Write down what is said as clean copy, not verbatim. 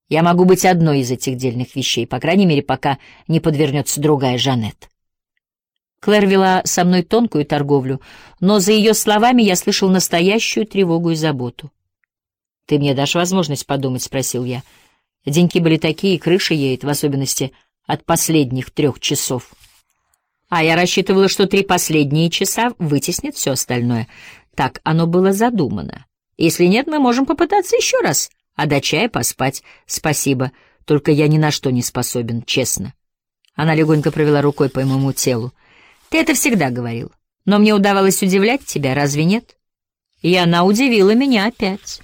Я могу быть одной из этих дельных вещей, по крайней мере, пока не подвернется другая Жанет. Клэр вела со мной тонкую торговлю, но за ее словами я слышал настоящую тревогу и заботу. «Ты мне дашь возможность подумать?» — спросил я. Деньки были такие, крыша едет, в особенности от последних 3 часов. А я рассчитывала, что 3 последние часа вытеснят все остальное. Так оно было задумано. Если нет, мы можем попытаться еще раз, а до чая поспать. Спасибо, только я ни на что не способен, честно. Она легонько провела рукой по моему телу. Ты это всегда говорил, но мне удавалось удивлять тебя, разве нет? И она удивила меня опять.